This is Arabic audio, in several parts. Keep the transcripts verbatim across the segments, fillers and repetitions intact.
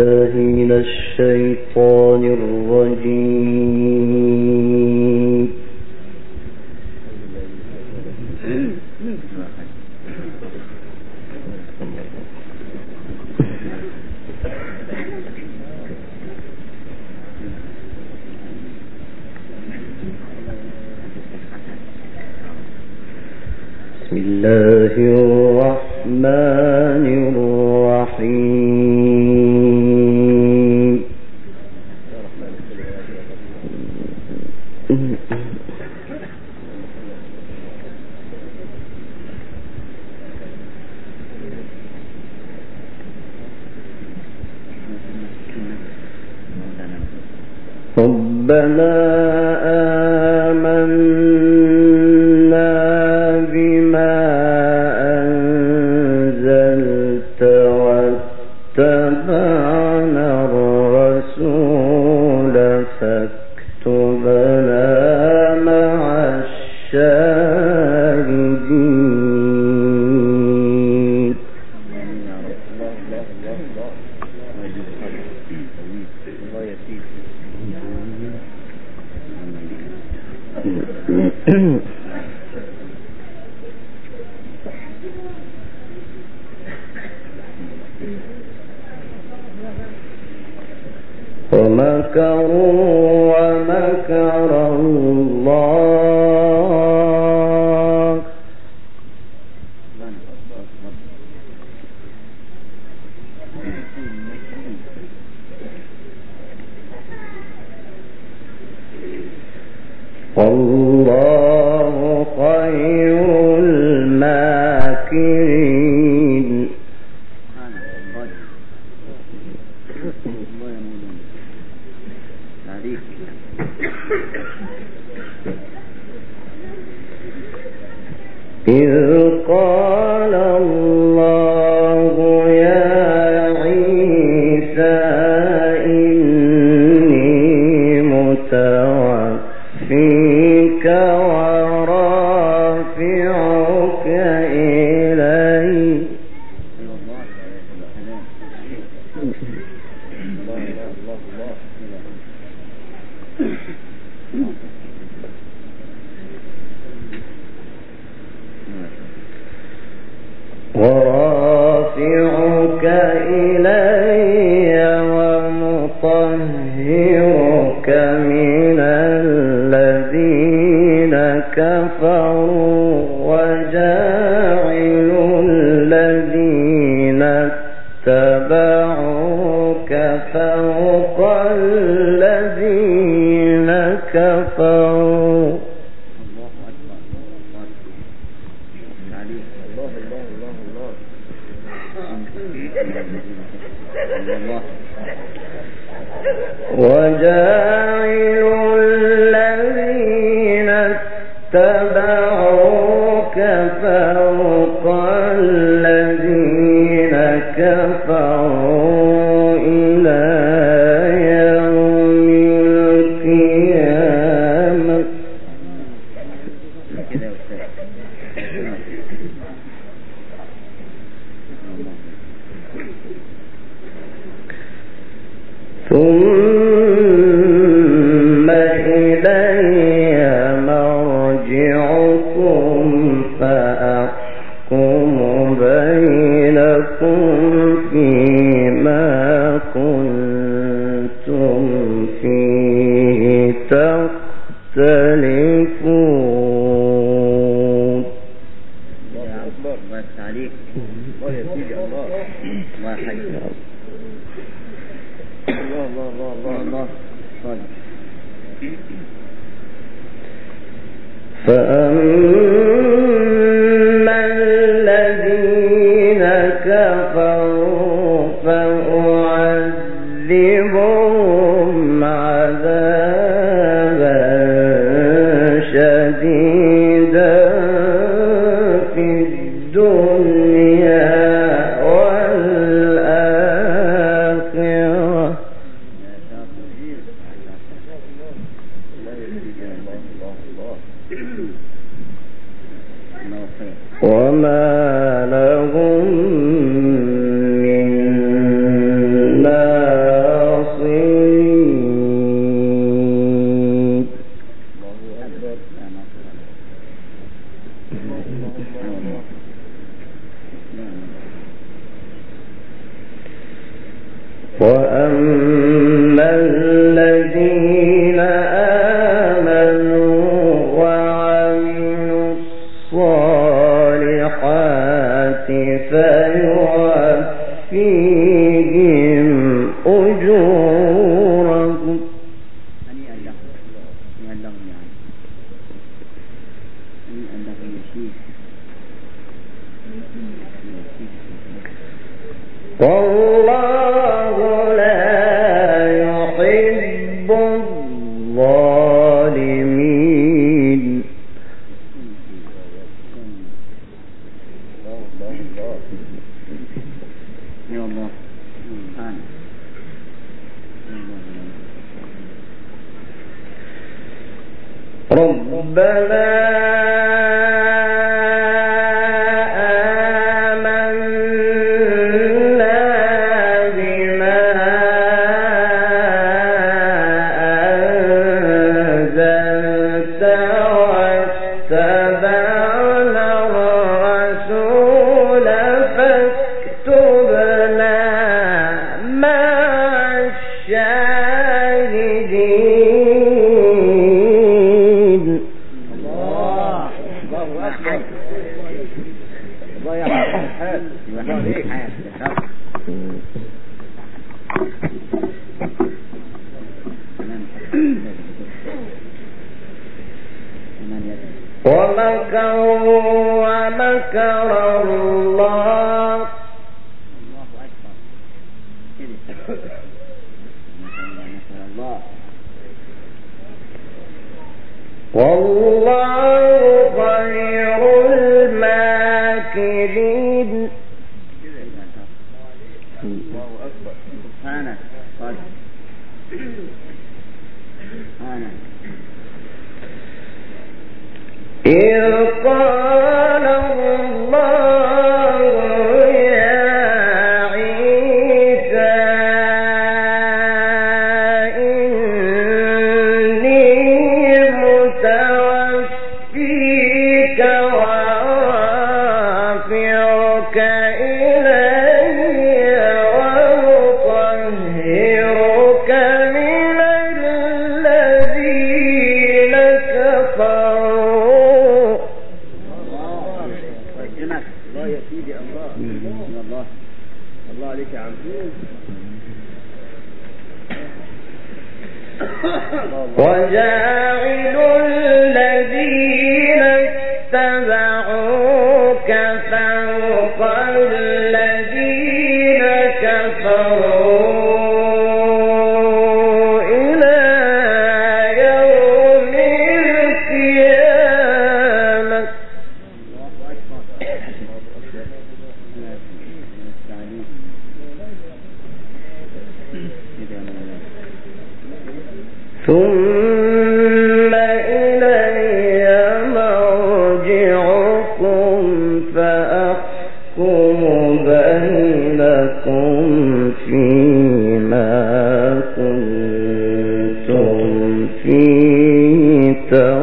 بالله من الشيطان الرجيم. بسم الله الرحمن الرحيم. ربنا آمنا بما أنزلت واتبعنا الرسول فاكتبنا مع الشاهدين. ومكروا ومكر الله والله خير الماكرين. إذ قال الله يا عيسى إني متوفيك ورافعك إلي ورافعك إلي ومطهرك من الذين كفروا وجاعل الذين اتبعوك فوق الذين كفروا. وجاعل الذين اتبعوك فوق الذين كفروا إلى يوم القيامة. ثم إلي مرجعكم فأحكم بينكم فيما كنتم فيه تختلفون. يا أكبر ما عليك الله يزيد الله ما حيث الله الله الله الله صالح. فأما الذين كفروا فأعذبهم عذابا شديدا في الدنيا والآخرة وما لهم وأما الذين آمنوا وعملوا الصالحات فيوفيهم أجورهم. هنيئا لهم، هنيئا لهم يعني، هنيئا لهم يا شيخ. والله لا يحب الظالمين. يا الله سبحانه. ربنا ومكروا ومكر الله. الله أكبر. مكر الله. والله خير الماكرين. الله أكبر. سبحانه. سبحانه. إذ قال الله يا عيسى إني متوفيك ورافعك إلي ومطهرك من الذين كفروا. الله يا سيدي الله. الله الله عليك يا عم. وجاعل الذين اتبعوك فوق الذين كفروا إلى يوم القيامة. ثم إلي مرجعكم فأحكم بينكم فيما كنتم فيه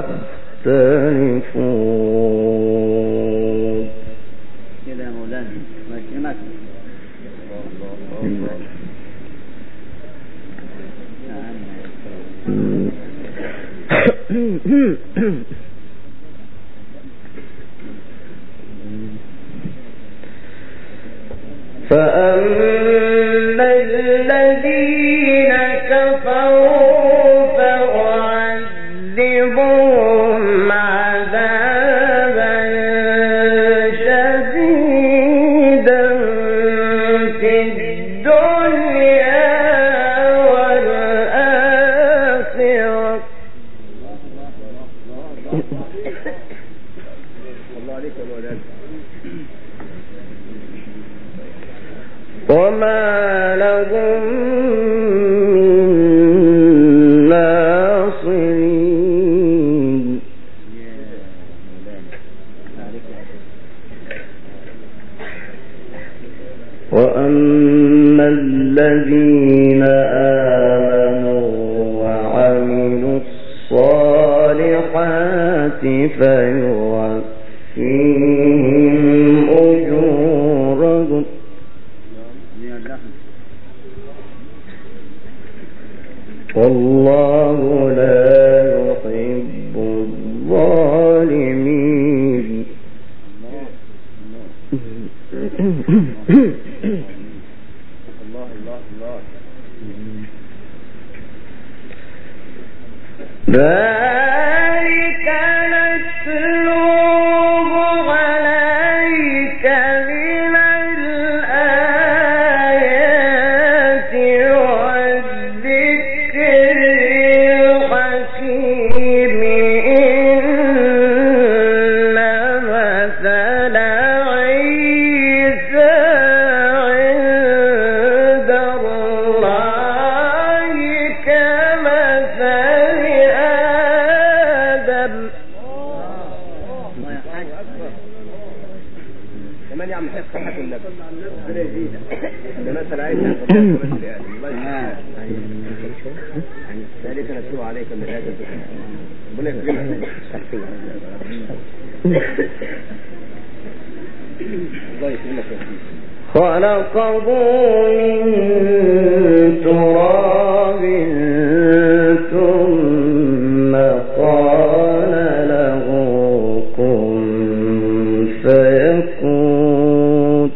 تختلفون. كده يا مولانا ما يكرمك. فأما الذين كفروا فأعذبهم عذابا شديدا في الدنيا والآخرة. الله عليك يا مولانا. وما لهم من ناصرين. وأما الذين آمنوا وعملوا الصالحات فيوفيهم أجورهم والله لا يحب الظالمين. الله الله الله. ذلك نتلوه عليك من الآيات والذكر الحكيم. إن مثل عيسى عند الله كمثل آدم. الله يا حاج كمان يعمل حق صحة النبي ربنا يزيدك. ده مثل عيسى عند الله كمثل آدم. الله يسلمك. ذلك نتلوه عليك من الآيات والذكر. ربنا يكرمك. الله يكرمك يا سيدي. خلقه من تراب ثم قال له كن فيكون.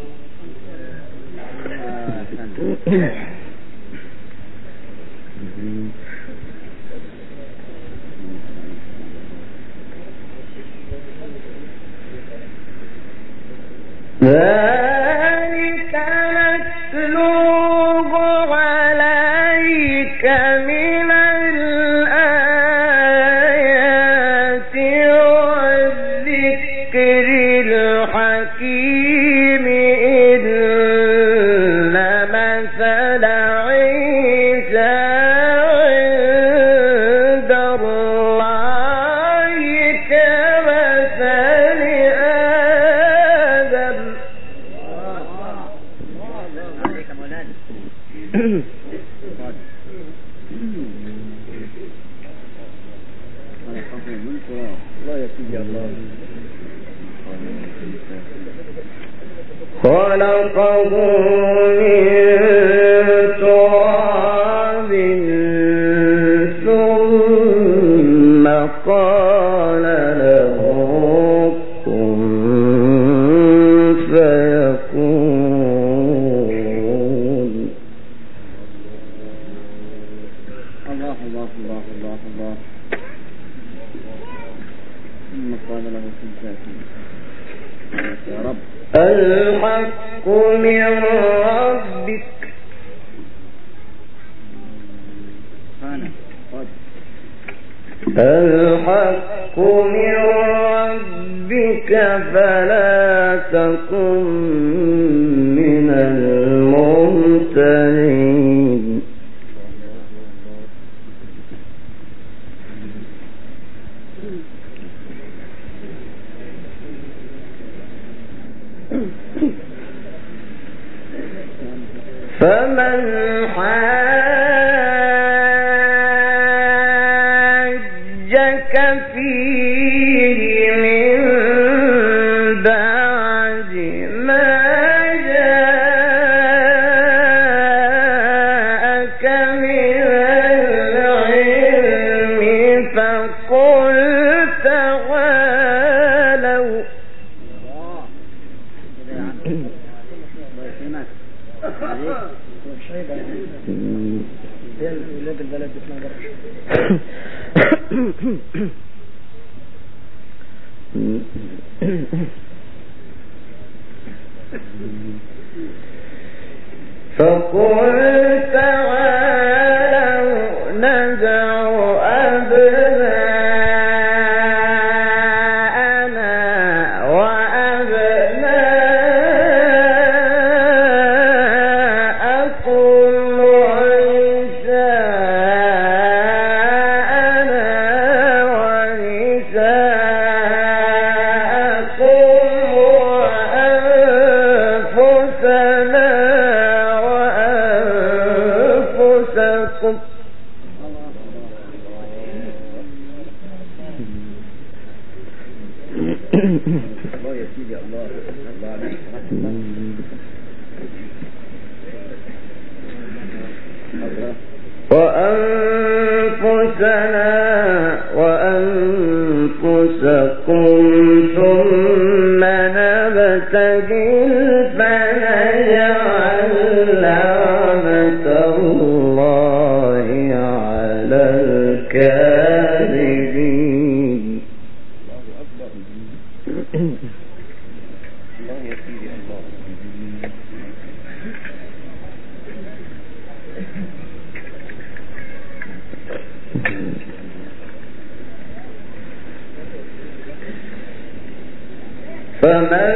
ذلك نتلوه عليك من الآيات والذكر الحكيم. إن مثل عيسى عند الله كمثل آدم. عليك مولانا. الله يا سيدي الله. خلقه من تراب ثم قال له كن فيكون. الله الله الله الله الله. ثم قال له كن فيكون. يا رب. الحق من ربك. أنا قد. الحق من ربك فلا تكن من الممترين. فمن حاجك فيه من بعد ما جاءك من العلم فقل تعالوا. ولاد البلد بيطلعوا بره. فقل تعالوا ندع أبناءنا وأبناءكم ونساءنا ونساءكم وأنفسنا وأنفسكم. الله يا سيدي الله. الله عليك. وأن وأنفسكم ثم نبتهل فنجعل لعنة الله على الكاذبين. الله يا سيدي الله. فمن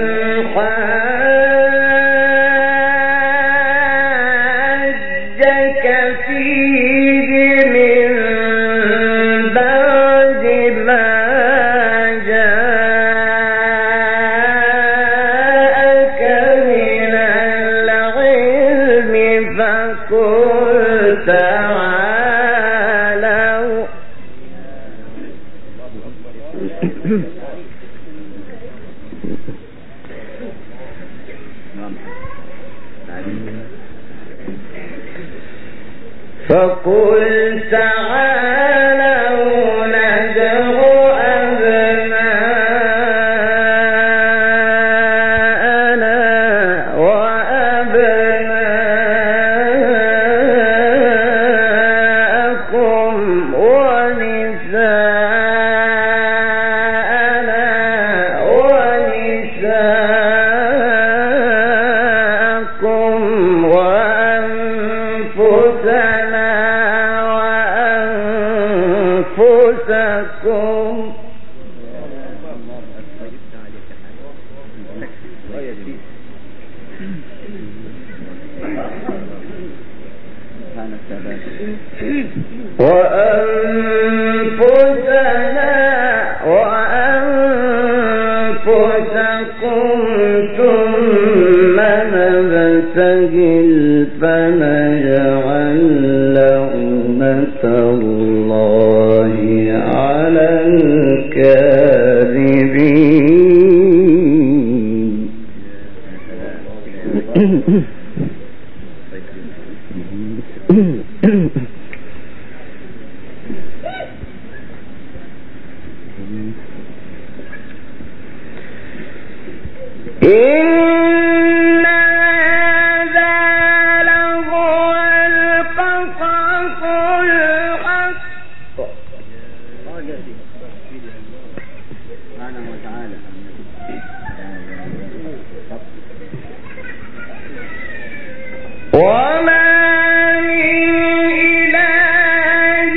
حاجك فيه من بعد ما جاءك من العلم فقل تعالوا فقل تعالوا ندع أبناءنا وأبناءكم ونساءنا ونساءكم وأنفسنا وأنفسكم وأنفسنا وأنفسكم ثم نبتهل فنجعل لعنة الله على الكاذبين. إن هذا لهو القصص الحق. سبحانه وتعالى. وما من إله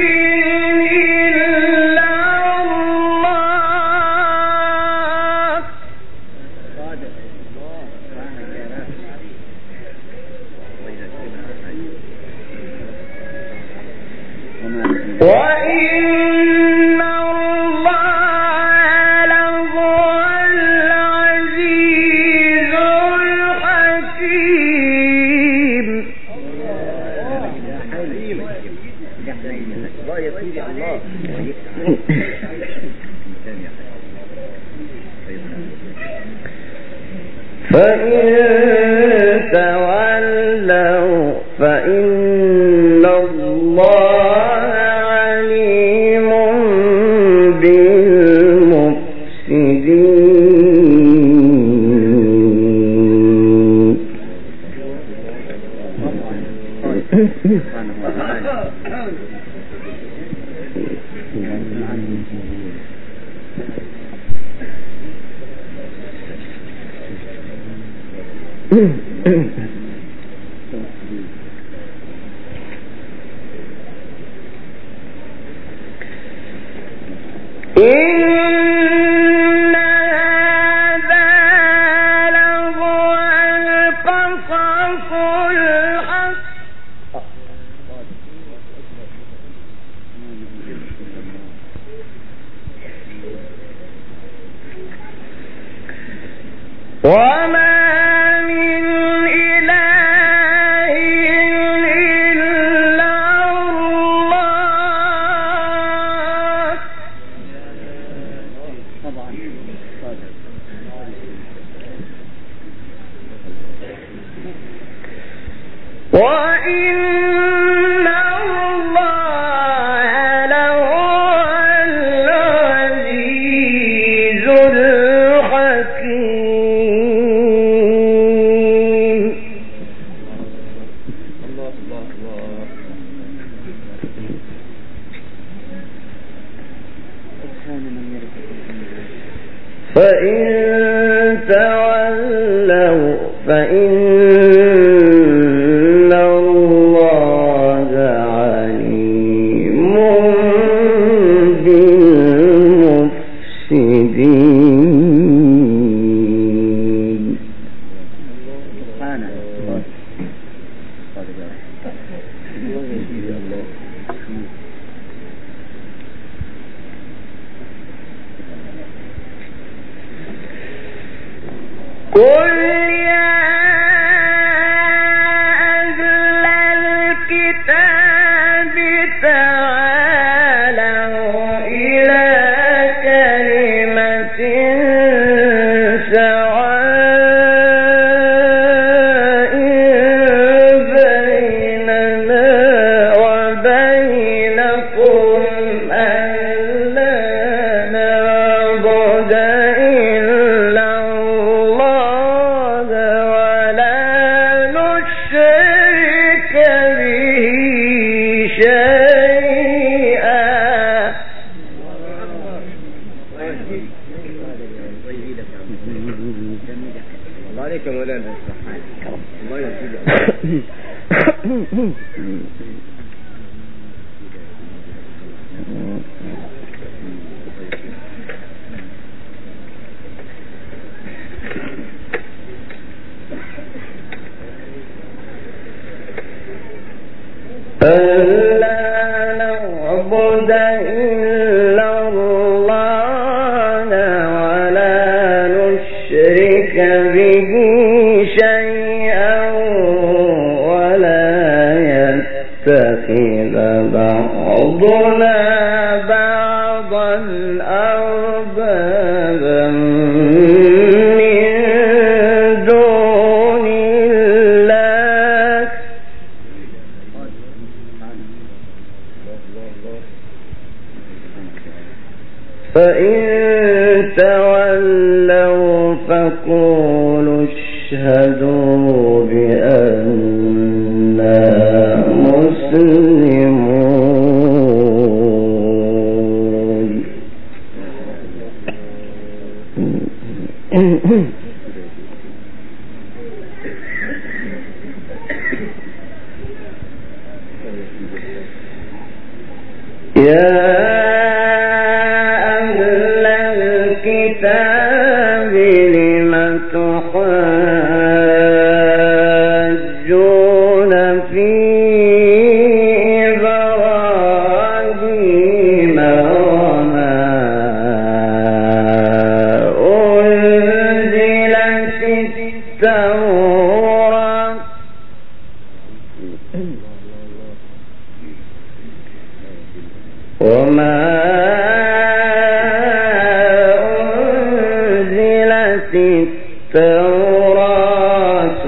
إلا الله. وإن الله لهو العزيز الحكيم. فإن تولوا فإن الله عليم بالمفسدين. إن هذا لهو القصص الحق. وما من إله إلا الله. وإن الله له قل يا أهل الكتاب تعالوا إلى كلمة سواء بيننا وبينكم ألا نعبد إلا الله ولا نشرك به شيئا. الله عليك يا مولانا. الله يسلمك. ألا نعبد إلا الله ولا نشرك به شيئا ولا يتخذ بعضنا بعضا أربابا من دون الله فإن تولوا فقولوا اشهدوا بأننا مسلمون. يا أهل الكتاب لم تحاجون في إبراهيم وما أنزلت التوراة وما أنزلت التوراة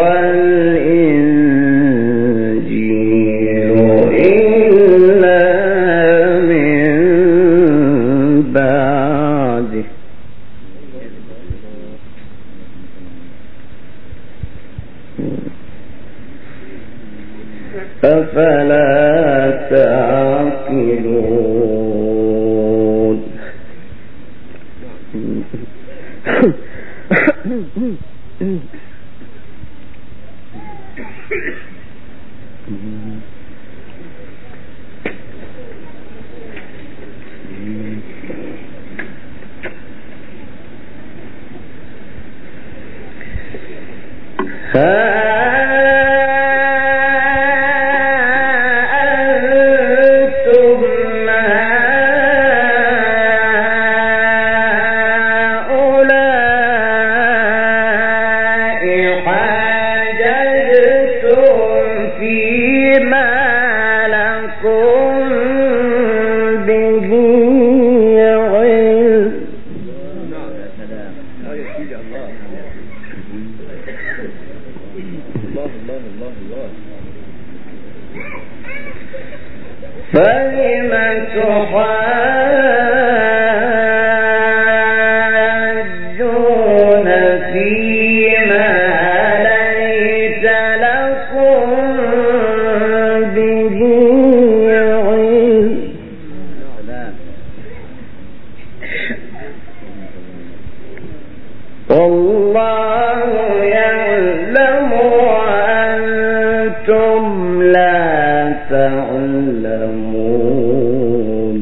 والإنجيل إلا من بعده أفلا تعقلون. فلم تحاجون فيما ليس لكم به علم والله يعلم وأنتم لا تعلمون.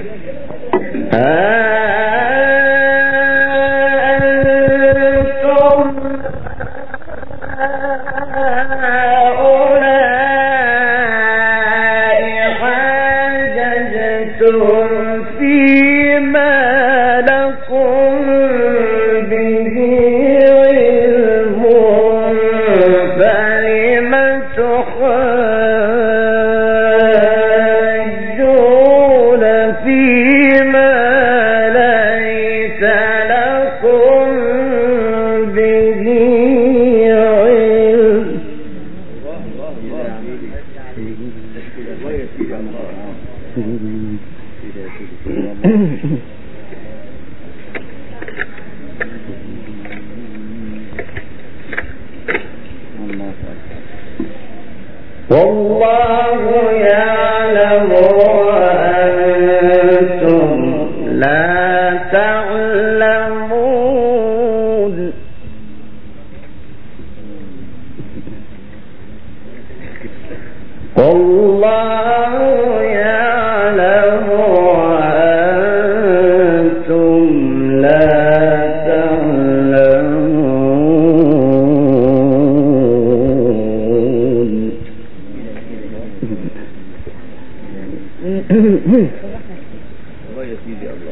والله يعلم وأنتم لا تعلمون. والله يعلم وأنتم لا تعلمون. الله يا سيدي الله.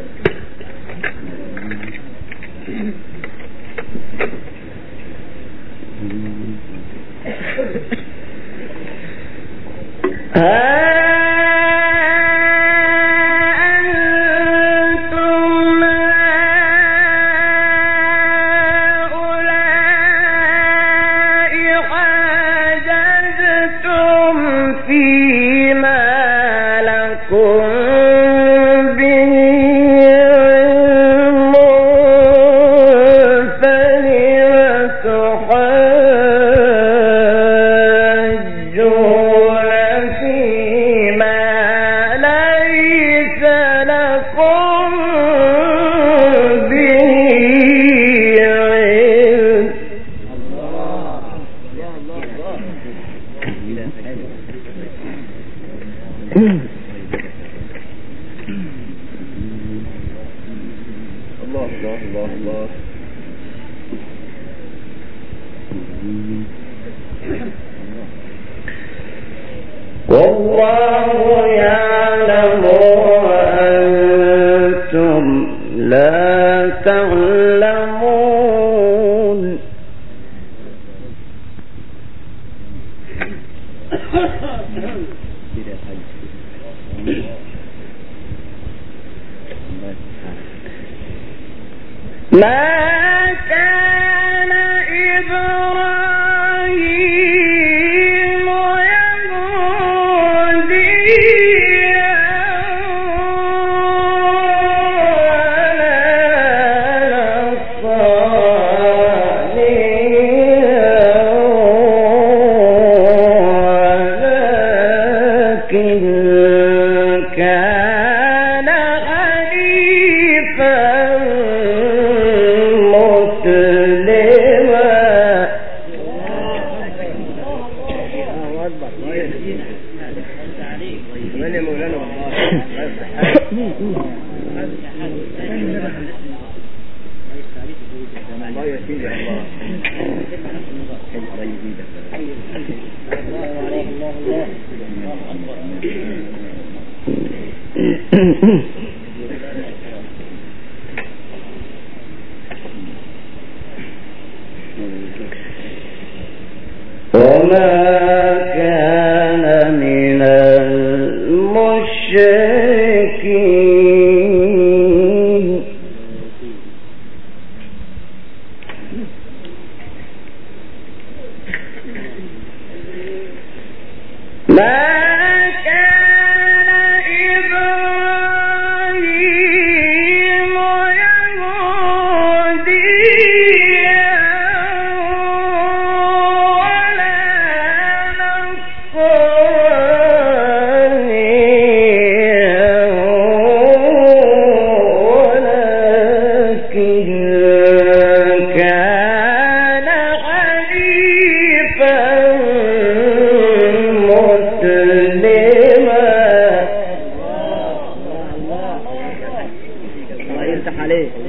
والله يعلم وأنتم لا تعلمون. ما كان إبراهيم يهوديا ولا نصرانيا ولكن كان حنيفا وما كان من المشركين. ما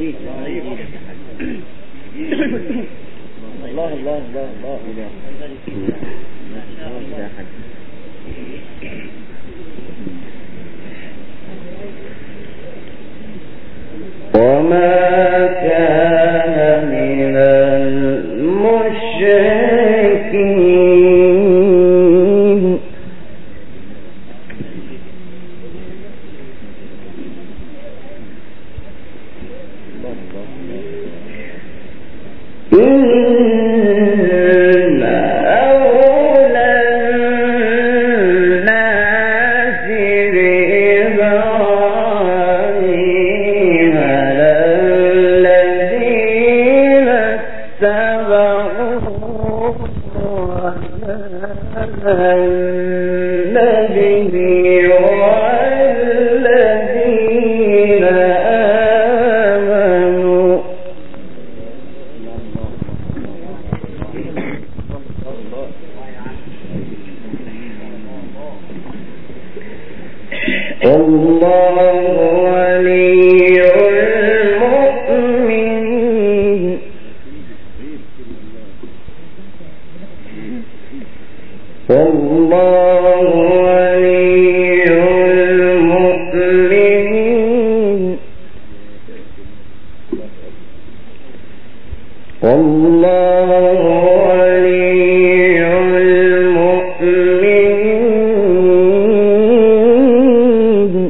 الله الله الله الله إله إله حج. وما كان من المشركين إن أولى الناس بإبراهيم للذين اتبعوه النبي والذين آمنوا الله ولي المؤمنين والله ولي المؤمنين والله ولي المؤمنين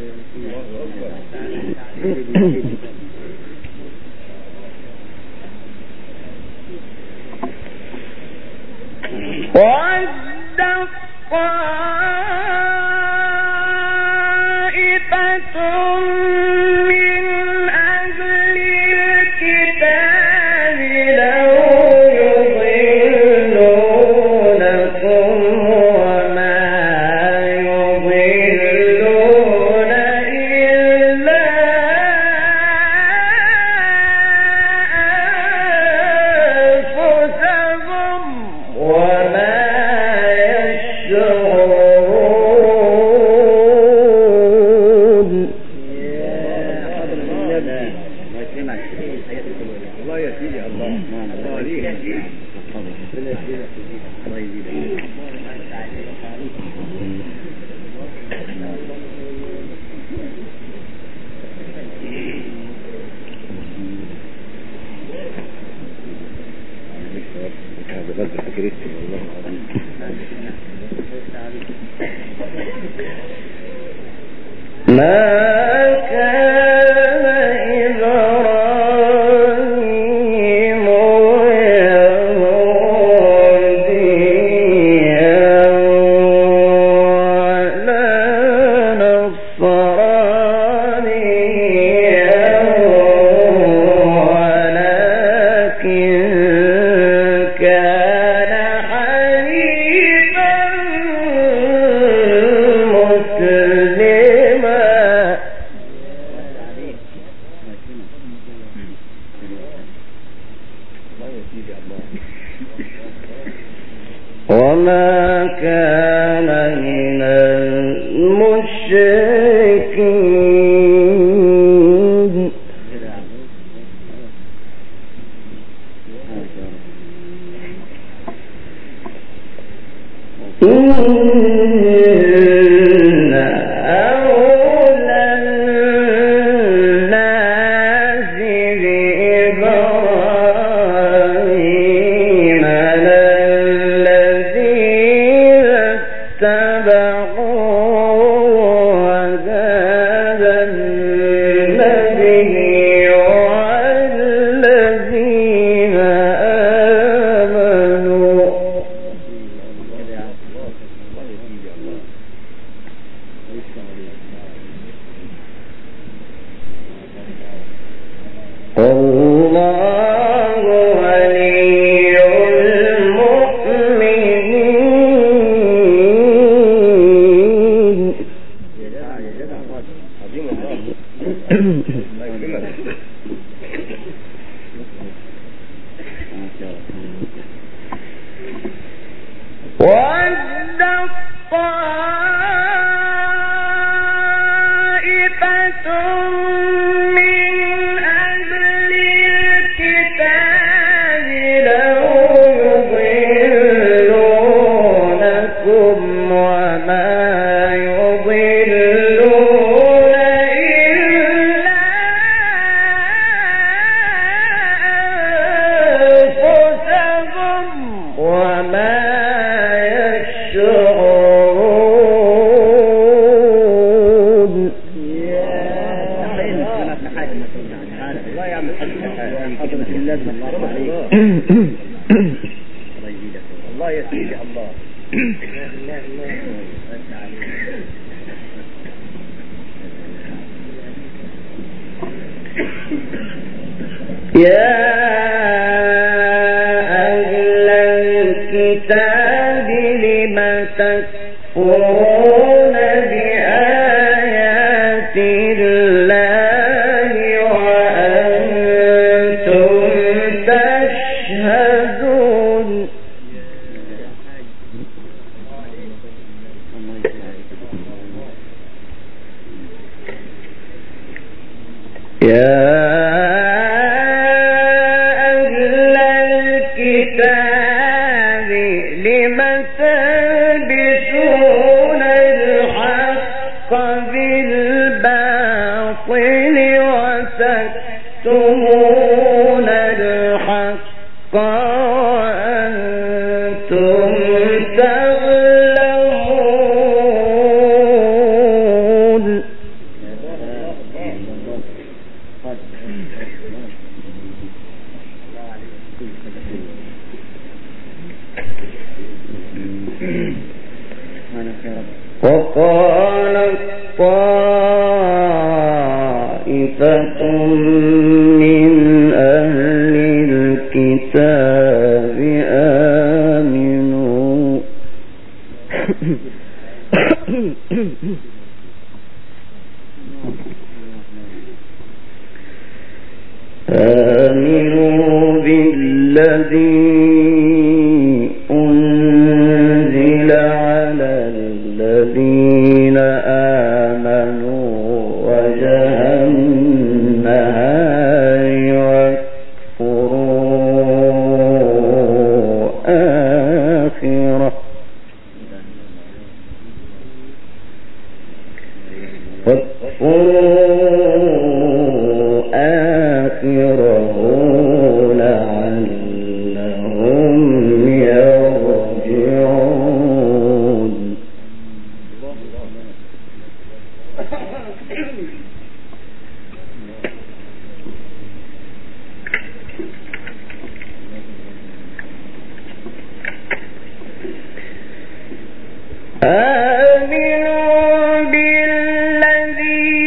وَدَّ طَائِفَةٌ مِّنْ أَهْلِ الْكِتَابِ لَوْ يُضِلُّونَكُمْ وَمَا يُضِلُّونَ إِلَّا أَنفُسَهُمْ وَمَا يشعرون. الله يا سيدي الله الله عليك الله يزيدك. هذا بس فكرتي والله ما كان إبراهيم يهوديا ولا نصرانيا ولكن كان حنيفا مسلما وما كان من المشركين. إن أولى الناس بإبراهيم للذين اتبعوه هذا النبي والذين آمنوا الله ولي المؤمنين وَدَّ طَائِفَةٌ مِّنْ أَهْلِ يا أهل الكتاب لم تكفرون بآيات الله وأنتم تشهدون يا أهل الكتاب لم تلبسون الحق بالباطل وتكتمون الحق وأنتم تعلمون وقالت طائفة من أهل الكتاب آمنوا آمنوا بالذي أنزل على الذين آمنوا وجه النهار واكفروا آخره واكفروا آخره لعلهم يرجعون آمنوا بالذي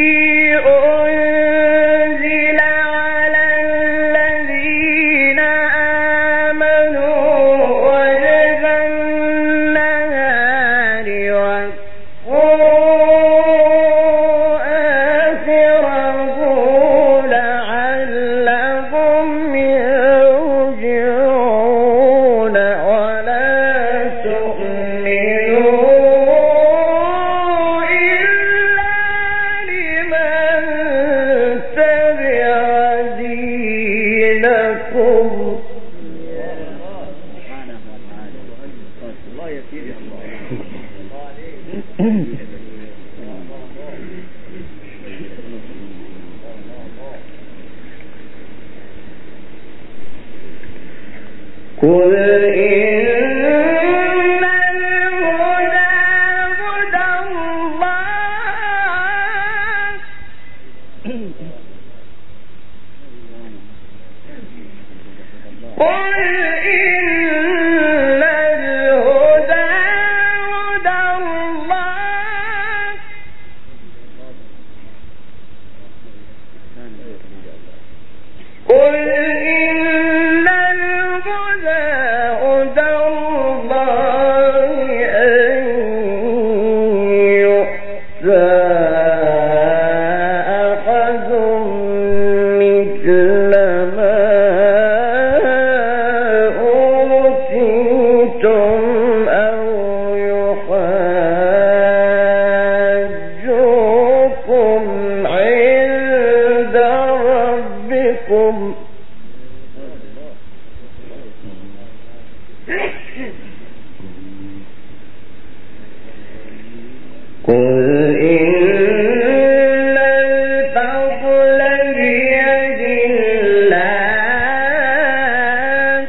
أنزل على الذين آمنوا وجه النهار واكفروا آخره لعلهم يرجعون ولا قل إن الهدى هدى الله قل إن الهدى هدى الله قل إن الهدى هدى الله أن يؤتى أحد مثل ما أوتيتم أو يحاجوكم عند ربكم قل إن الفضل بيد الله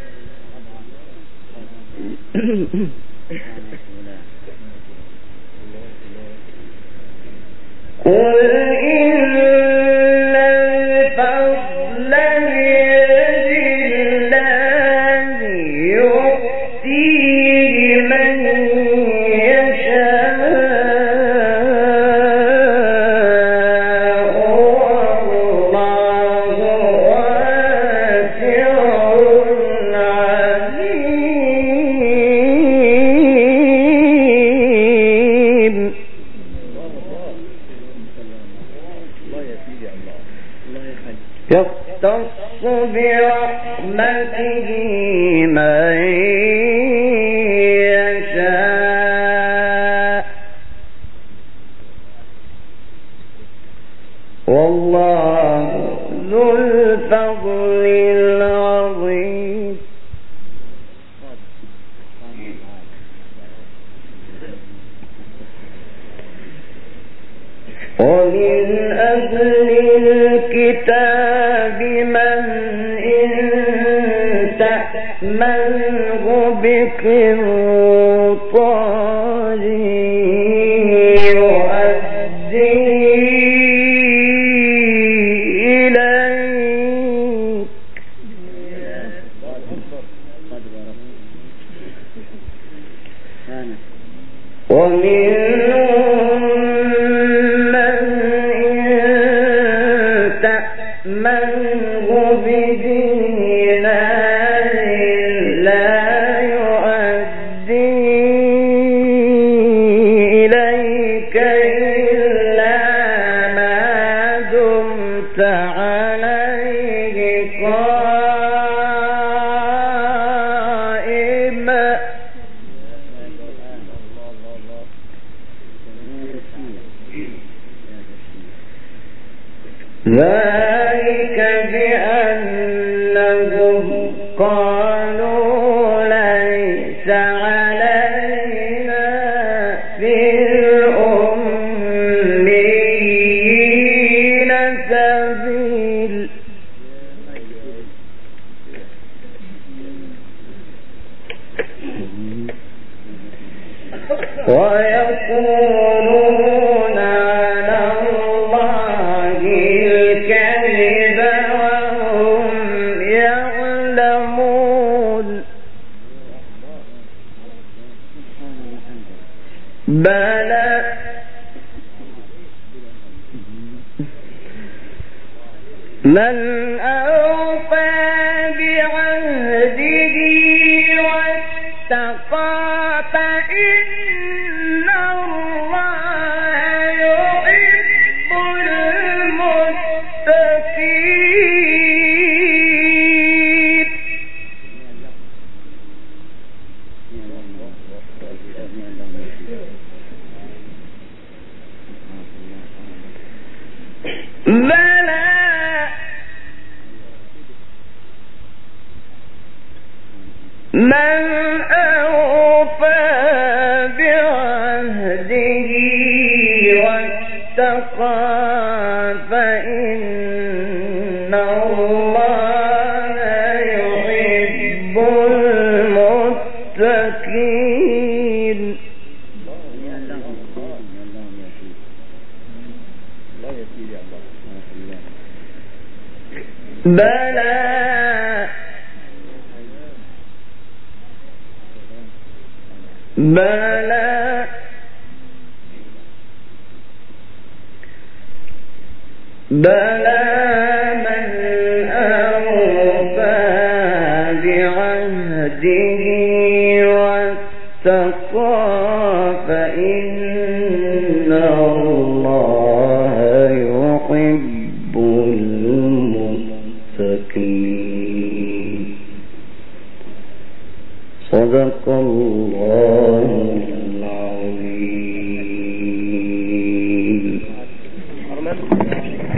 قل إن الفضل بيد الله يؤتيه من يشاء والله يختص برحمته من يشاء والله ذو الفضل العظيم. ومن أهل الكتاب من إن تأمنه بقنطار ومنهم من إن تأمنه بدينار لا يؤدي إليك إلا ما دمت عليه قائما ذلك بأنهم قالوا ليس علينا في الأميين سبيل ويقولون على الله الكذب وهم يعلمون بلى من أوفى بعهده واتقى فإن الله يحب المتقين. بلى من أوفى بعهده واتقى فإن الله يحب المتقين. بلى بلى بلى من أوفى بعهده واتقى فإن الله يحب المتقين. صدق الله العظيم.